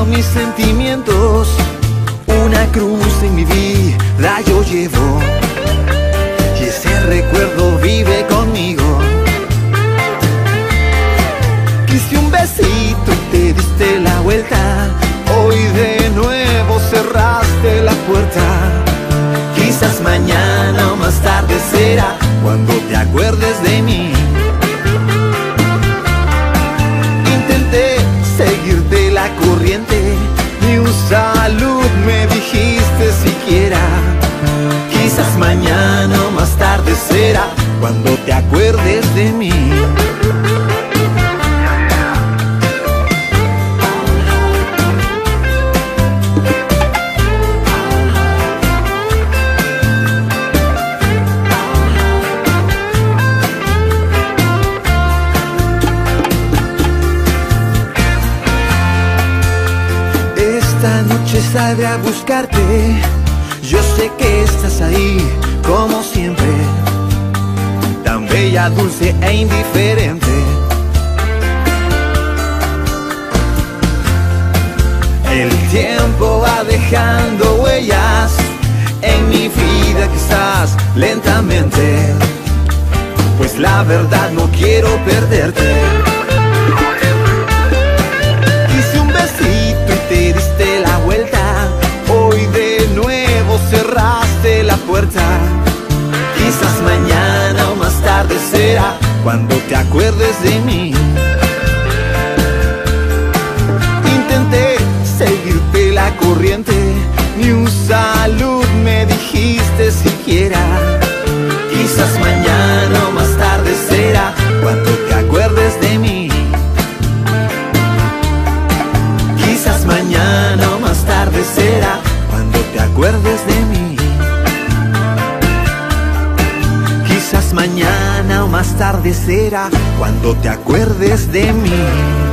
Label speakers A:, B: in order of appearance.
A: todos mis sentimientos. Una cruz en mi vida yo llevo, y ese recuerdo vive conmigo. Quise un besito y te diste la vuelta. Hoy de nuevo cerraste la puerta. Quizás mañana o más tarde será cuando te acuerdes de mí. Intenté seguirte la corriente, ni un salud me dijiste siquiera. Quizás mañana o más tarde será cuando te acuerdes de mí. Esta noche saldré a buscarte. Yo sé que estás ahí, como siempre, tan bella, dulce e indiferente. El tiempo va dejando huellas en mi vida, quizás lentamente, pues la verdad no quiero perderte. Quise un besito y te diste la vuelta. Hoy de nuevo cerraste la puerta. Quizás mañana o más tarde será cuando te acuerdes de mí. Intenté seguirte la corriente, ni un salud me dijiste siquiera. Quizás mañana o más tarde será cuando te acuerdes de mí. Quizás mañana o más tarde será cuando te acuerdes de mí. Quizás mañana o más tarde será cuando te acuerdes de mí.